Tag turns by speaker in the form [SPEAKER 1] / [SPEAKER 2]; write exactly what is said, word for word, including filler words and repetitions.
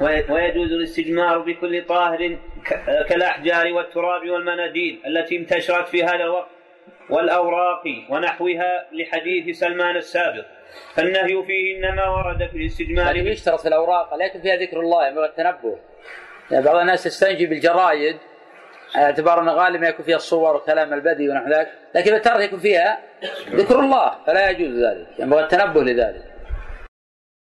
[SPEAKER 1] ويجوز الاستجمار بكل طاهر كالأحجار والتراب والمناديل التي انتشرت في هذا الوقت والأوراق ونحوها لحديث سلمان السابق، فالنهي فيه إنما ورد في الاستجمار.
[SPEAKER 2] يعني يشترط في الأوراق لكن فيها ذكر الله ينبغي التنبه. يعني بعض الناس يستنجي بالجرايد اعتبار أن غالبا يكون فيها الصور وكلام البدي ونحو ذلك، لكن بالتالي يكون فيها ذكر الله فلا يجوز ذلك، ينبغي التنبه لذلك.